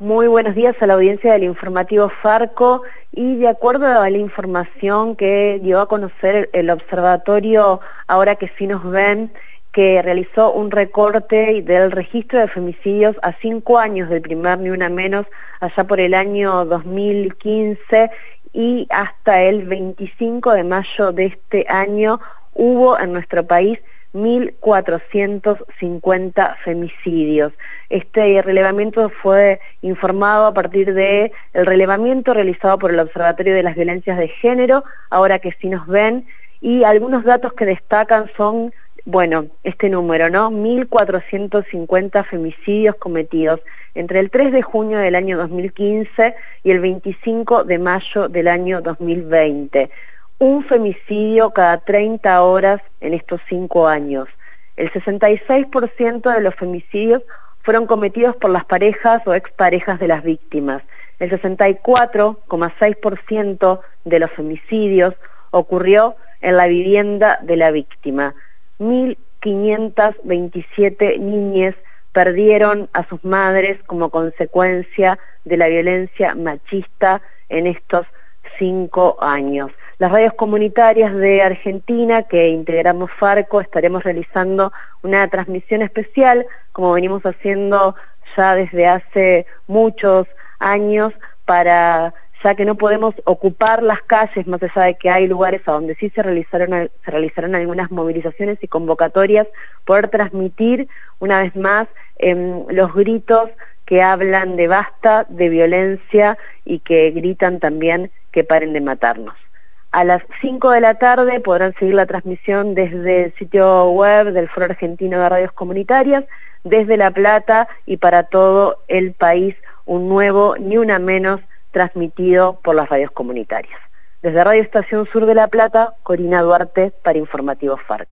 Muy buenos días a la audiencia del informativo Farco, y de acuerdo a la información que dio a conocer el observatorio Ahora que sí nos ven, que realizó un recorte del registro de femicidios a 5 años del primer Ni Una Menos, allá por el año 2015 y hasta el 25 de mayo de este año, hubo en nuestro país 1.450 femicidios. Este relevamiento fue informado a partir del relevamiento realizado por el Observatorio de las Violencias de Género, Ahora que sí nos ven, y algunos datos que destacan son, este número, ¿no? 1.450 femicidios cometidos entre el 3 de junio del año 2015 y el 25 de mayo del año 2020. Un femicidio cada 30 horas en estos 5 años. El 66% de los femicidios fueron cometidos por las parejas o exparejas de las víctimas. El 64,6% de los femicidios ocurrió en la vivienda de la víctima. 1.527 niñas perdieron a sus madres como consecuencia de la violencia machista en estos 5 años. Las radios comunitarias de Argentina, que integramos Farco, estaremos realizando una transmisión especial, como venimos haciendo ya desde hace muchos años, ya que no podemos ocupar las calles, más allá de que hay lugares a donde sí se realizaron algunas movilizaciones y convocatorias, poder transmitir una vez más los gritos que hablan de basta, de violencia, y que gritan también que paren de matarnos. A las 5 de la tarde podrán seguir la transmisión desde el sitio web del Foro Argentino de Radios Comunitarias, desde La Plata y para todo el país, un nuevo Ni Una Menos transmitido por las radios comunitarias. Desde Radio Estación Sur de La Plata, Corina Duarte para Informativo Farco.